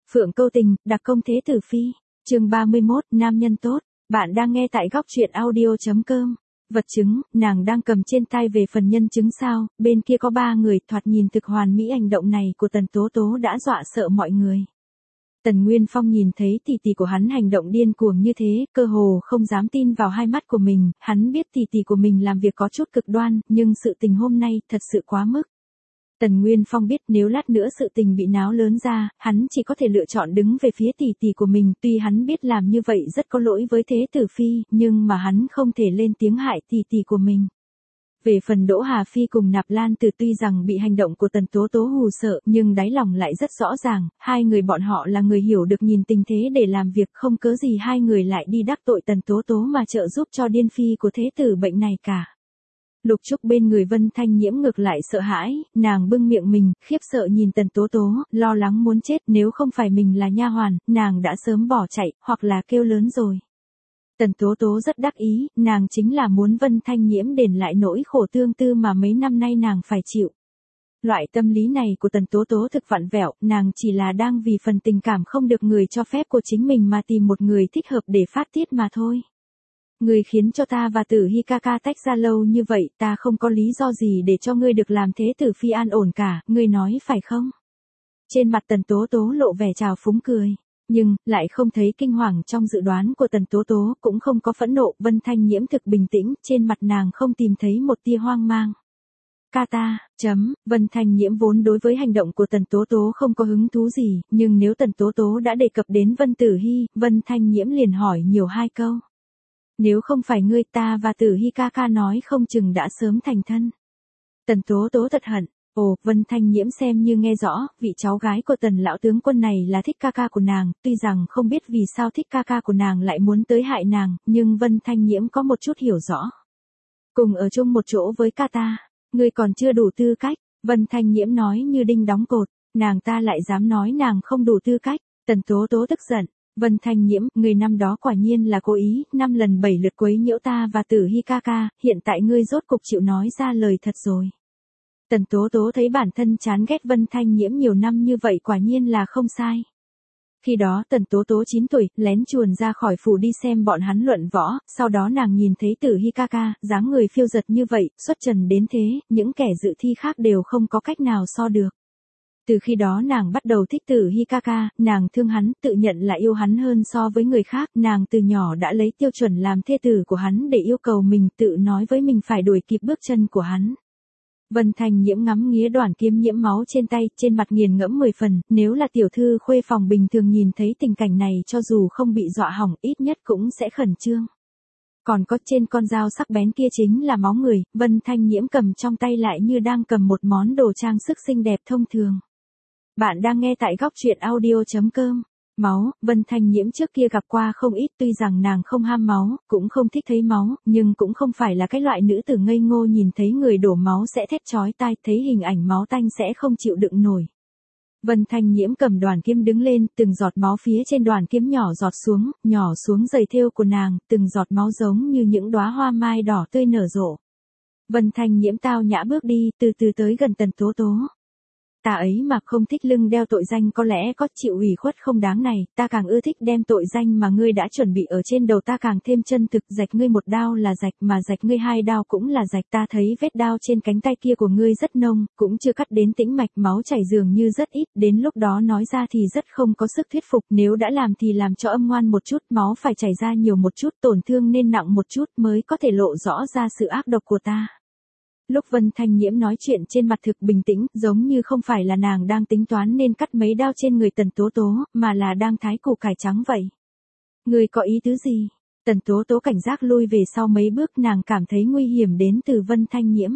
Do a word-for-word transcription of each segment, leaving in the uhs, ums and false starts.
Phượng Câu Tình, đặc công Thế Tử Phi, chương ba mươi mốt, nam nhân tốt, bạn đang nghe tại góc truyện audio.com. Vật chứng, nàng đang cầm trên tay về phần nhân chứng sao, bên kia có ba người, thoạt nhìn thực hoàn mỹ hành động này của Tần Tố Tố đã dọa sợ mọi người. Tần Nguyên Phong nhìn thấy tỷ tỷ của hắn hành động điên cuồng như thế, cơ hồ không dám tin vào hai mắt của mình, hắn biết tỷ tỷ của mình làm việc có chút cực đoan, nhưng sự tình hôm nay thật sự quá mức. Tần Nguyên Phong biết nếu lát nữa sự tình bị náo lớn ra, hắn chỉ có thể lựa chọn đứng về phía tỷ tỷ của mình, tuy hắn biết làm như vậy rất có lỗi với Thế Tử Phi, nhưng mà hắn không thể lên tiếng hại tỷ tỷ của mình. Về phần Đỗ Hà Phi cùng Nạp Lan Tử tuy rằng bị hành động của Tần Tố Tố hù sợ, nhưng đáy lòng lại rất rõ ràng, hai người bọn họ là người hiểu được nhìn tình thế để làm việc, không cớ gì hai người lại đi đắc tội Tần Tố Tố mà trợ giúp cho điên phi của thế tử bệnh này cả. Lục Trúc bên người Vân Thanh Nhiễm ngược lại sợ hãi, nàng bưng miệng mình, khiếp sợ nhìn Tần Tố Tố, lo lắng muốn chết, nếu không phải mình là nha hoàn, nàng đã sớm bỏ chạy, hoặc là kêu lớn rồi. Tần Tố Tố rất đắc ý, nàng chính là muốn Vân Thanh Nhiễm đền lại nỗi khổ tương tư mà mấy năm nay nàng phải chịu. Loại tâm lý này của Tần Tố Tố thực vặn vẹo, nàng chỉ là đang vì phần tình cảm không được người cho phép của chính mình mà tìm một người thích hợp để phát tiết mà thôi. Ngươi khiến cho ta và Tử Hi ca ca tách ra lâu như vậy, ta không có lý do gì để cho ngươi được làm Thế Tử Phi an ổn cả, ngươi nói phải không? Trên mặt Tần Tố Tố lộ vẻ trào phúng cười, nhưng lại không thấy kinh hoàng trong dự đoán của Tần Tố Tố, cũng không có phẫn nộ. Vân Thanh Nhiễm thực bình tĩnh, trên mặt nàng không tìm thấy một tia hoang mang. Ca ta, chấm, Vân Thanh Nhiễm vốn đối với hành động của Tần Tố Tố không có hứng thú gì, nhưng nếu Tần Tố Tố đã đề cập đến Vân Tử Hi, Vân Thanh Nhiễm liền hỏi nhiều hai câu. Nếu không phải ngươi, ta và Tử Hi ca ca nói không chừng đã sớm thành thân. Tần Tố Tố thật hận. Ồ, Vân Thanh Nhiễm xem như nghe rõ, vị cháu gái của Tần lão tướng quân này là thích ca ca của nàng, tuy rằng không biết vì sao thích ca ca của nàng lại muốn tới hại nàng, nhưng Vân Thanh Nhiễm có một chút hiểu rõ. Cùng ở chung một chỗ với ca ta, ngươi còn chưa đủ tư cách, Vân Thanh Nhiễm nói như đinh đóng cột, nàng ta lại dám nói nàng không đủ tư cách. Tần Tố Tố tức giận. Vân Thanh Nhiễm, người năm đó quả nhiên là cố ý, năm lần bảy lượt quấy nhiễu ta và Tử Hi ca ca, hiện tại ngươi rốt cục chịu nói ra lời thật rồi. Tần Tố Tố thấy bản thân chán ghét Vân Thanh Nhiễm nhiều năm như vậy quả nhiên là không sai. Khi đó Tần Tố Tố chín tuổi, lén chuồn ra khỏi phủ đi xem bọn hắn luận võ, sau đó nàng nhìn thấy Tử Hi ca ca, dáng người phiêu dật như vậy, xuất trần đến thế, những kẻ dự thi khác đều không có cách nào so được. Từ khi đó nàng bắt đầu thích Tử Hi ca ca, nàng thương hắn, tự nhận là yêu hắn hơn so với người khác, nàng từ nhỏ đã lấy tiêu chuẩn làm thê tử của hắn để yêu cầu mình, tự nói với mình phải đuổi kịp bước chân của hắn. Vân Thanh Nhiễm ngắm nghía đoàn kiếm nhiễm máu trên tay, trên mặt nghiền ngẫm mười phần, nếu là tiểu thư khuê phòng bình thường nhìn thấy tình cảnh này cho dù không bị dọa hỏng, ít nhất cũng sẽ khẩn trương. Còn có trên con dao sắc bén kia chính là máu người, Vân Thanh Nhiễm cầm trong tay lại như đang cầm một món đồ trang sức xinh đẹp thông thường. Bạn đang nghe tại góc truyện audio.com. Máu, Vân Thanh Nhiễm trước kia gặp qua không ít, tuy rằng nàng không ham máu, cũng không thích thấy máu, nhưng cũng không phải là cái loại nữ tử ngây ngô nhìn thấy người đổ máu sẽ thét chói tai, thấy hình ảnh máu tanh sẽ không chịu đựng nổi. Vân Thanh Nhiễm cầm đoàn kiếm đứng lên, từng giọt máu phía trên đoàn kiếm nhỏ giọt xuống, nhỏ xuống giày thêu của nàng, từng giọt máu giống như những đóa hoa mai đỏ tươi nở rộ. Vân Thanh Nhiễm tao nhã bước đi, từ từ tới gần Tần Tố Tố. Ta ấy mà không thích lưng đeo tội danh có lẽ có chịu ủy khuất không đáng này, ta càng ưa thích đem tội danh mà ngươi đã chuẩn bị ở trên đầu ta càng thêm chân thực, rạch ngươi một đao là rạch mà rạch ngươi hai đao cũng là rạch, ta thấy vết đao trên cánh tay kia của ngươi rất nông, cũng chưa cắt đến tĩnh mạch, máu chảy dường như rất ít, đến lúc đó nói ra thì rất không có sức thuyết phục, nếu đã làm thì làm cho âm ngoan một chút, máu phải chảy ra nhiều một chút, tổn thương nên nặng một chút mới có thể lộ rõ ra sự ác độc của ta. Lúc Vân Thanh Nhiễm nói chuyện trên mặt thực bình tĩnh, giống như không phải là nàng đang tính toán nên cắt mấy đao trên người Tần Tố Tố, mà là đang thái củ cải trắng vậy. Ngươi có ý tứ gì? Tần Tố Tố cảnh giác lui về sau mấy bước, nàng cảm thấy nguy hiểm đến từ Vân Thanh Nhiễm.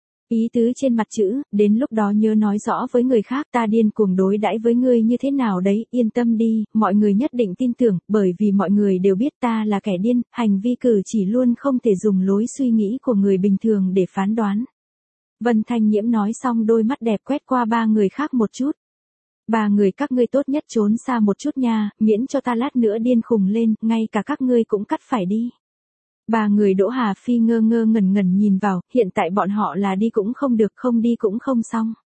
Ý tứ trên mặt chữ, đến lúc đó nhớ nói rõ với người khác, ta điên cuồng đối đãi với ngươi như thế nào đấy, yên tâm đi, mọi người nhất định tin tưởng, bởi vì mọi người đều biết ta là kẻ điên, hành vi cử chỉ luôn không thể dùng lối suy nghĩ của người bình thường để phán đoán. Vân Thanh Nhiễm nói xong đôi mắt đẹp quét qua ba người khác một chút. Ba người các ngươi tốt nhất trốn xa một chút nha, miễn cho ta lát nữa điên khùng lên, ngay cả các ngươi cũng cắt phải đi. Ba người Đỗ Hà Phi ngơ ngơ ngẩn ngẩn nhìn vào, hiện tại bọn họ là đi cũng không được, không đi cũng không xong.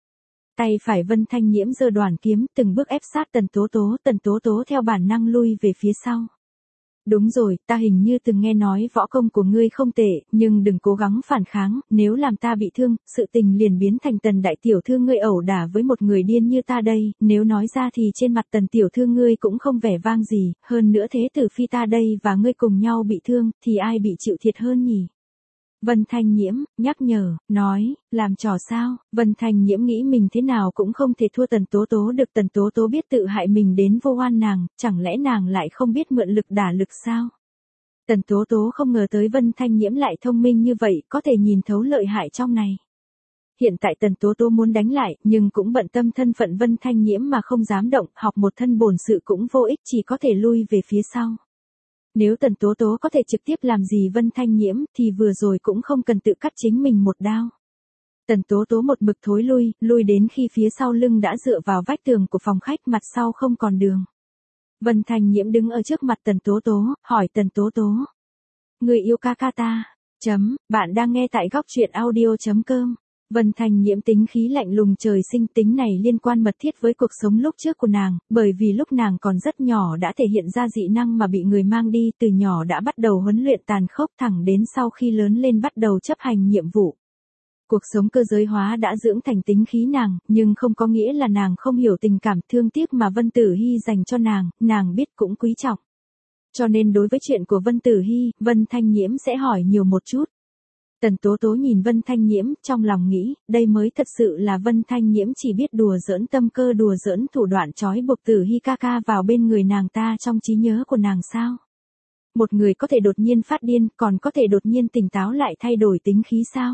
Tay phải Vân Thanh Nhiễm giơ đoản kiếm, từng bước ép sát Tần Tố Tố, Tần Tố Tố theo bản năng lui về phía sau. Đúng rồi, ta hình như từng nghe nói võ công của ngươi không tệ, nhưng đừng cố gắng phản kháng, nếu làm ta bị thương, sự tình liền biến thành Tần đại tiểu thư ngươi ẩu đả với một người điên như ta đây, nếu nói ra thì trên mặt Tần tiểu thư ngươi cũng không vẻ vang gì, hơn nữa thế tử phi ta đây và ngươi cùng nhau bị thương, thì ai bị chịu thiệt hơn nhỉ? Vân Thanh Nhiễm, nhắc nhở, nói, làm trò sao, Vân Thanh Nhiễm nghĩ mình thế nào cũng không thể thua Tần Tố Tố được, Tần Tố Tố biết tự hại mình đến vô oan nàng, chẳng lẽ nàng lại không biết mượn lực đả lực sao? Tần Tố Tố không ngờ tới Vân Thanh Nhiễm lại thông minh như vậy, có thể nhìn thấu lợi hại trong này. Hiện tại Tần Tố Tố muốn đánh lại, nhưng cũng bận tâm thân phận Vân Thanh Nhiễm mà không dám động, học một thân bổn sự cũng vô ích, chỉ có thể lui về phía sau. Nếu Tần Tố Tố có thể trực tiếp làm gì Vân Thanh Nhiễm thì vừa rồi cũng không cần tự cắt chính mình một đao. Tần Tố Tố một mực thối lui, lui đến khi phía sau lưng đã dựa vào vách tường của phòng khách, mặt sau không còn đường. Vân Thanh Nhiễm đứng ở trước mặt Tần Tố Tố, hỏi Tần Tố Tố. Người yêu ca ca ta. Chấm, bạn đang nghe tại góc truyện audio chấm com. Vân Thanh Nhiễm tính khí lạnh lùng trời sinh, tính này liên quan mật thiết với cuộc sống lúc trước của nàng, bởi vì lúc nàng còn rất nhỏ đã thể hiện ra dị năng mà bị người mang đi, từ nhỏ đã bắt đầu huấn luyện tàn khốc, thẳng đến sau khi lớn lên bắt đầu chấp hành nhiệm vụ. Cuộc sống cơ giới hóa đã dưỡng thành tính khí nàng, nhưng không có nghĩa là nàng không hiểu tình cảm thương tiếc mà Vân Tử Hy dành cho nàng, nàng biết cũng quý trọng. Cho nên đối với chuyện của Vân Tử Hy, Vân Thanh Nhiễm sẽ hỏi nhiều một chút. Tần Tố Tố nhìn Vân Thanh Nhiễm, trong lòng nghĩ, đây mới thật sự là Vân Thanh Nhiễm chỉ biết đùa giỡn tâm cơ, đùa giỡn thủ đoạn trói buộc Tử Hy ca ca vào bên người nàng ta trong trí nhớ của nàng sao? Một người có thể đột nhiên phát điên, còn có thể đột nhiên tỉnh táo lại thay đổi tính khí sao?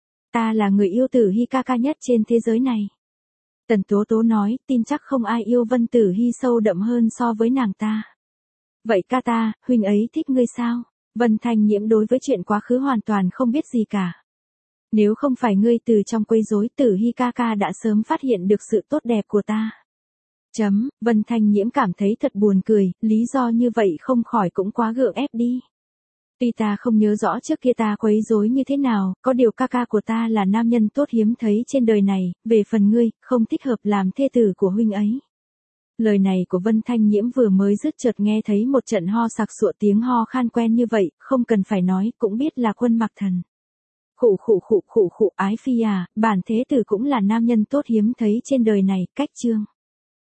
Ta là người yêu Tử Hy ca ca nhất trên thế giới này. Tần Tố Tố nói, tin chắc không ai yêu Vân Tử Hy sâu đậm hơn so với nàng ta. Vậy ca ta, huynh ấy thích ngươi sao? Vân Thanh Nhiễm đối với chuyện quá khứ hoàn toàn không biết gì cả. Nếu không phải ngươi từ trong quấy rối, Tử Hy ca ca đã sớm phát hiện được sự tốt đẹp của ta. Chấm, Vân Thanh Nhiễm cảm thấy thật buồn cười, lý do như vậy không khỏi cũng quá gượng ép đi. Tuy ta không nhớ rõ trước kia ta quấy rối như thế nào, có điều ca ca của ta là nam nhân tốt hiếm thấy trên đời này, về phần ngươi, không thích hợp làm thê tử của huynh ấy. Lời này của Vân Thanh Nhiễm vừa mới dứt chợt nghe thấy một trận ho sặc sụa, tiếng ho khan quen như vậy, không cần phải nói, cũng biết là Quân Mặc Thần. Khụ khụ khụ khụ khụ, ái phi à, bản thế tử cũng là nam nhân tốt hiếm thấy trên đời này, cách chương.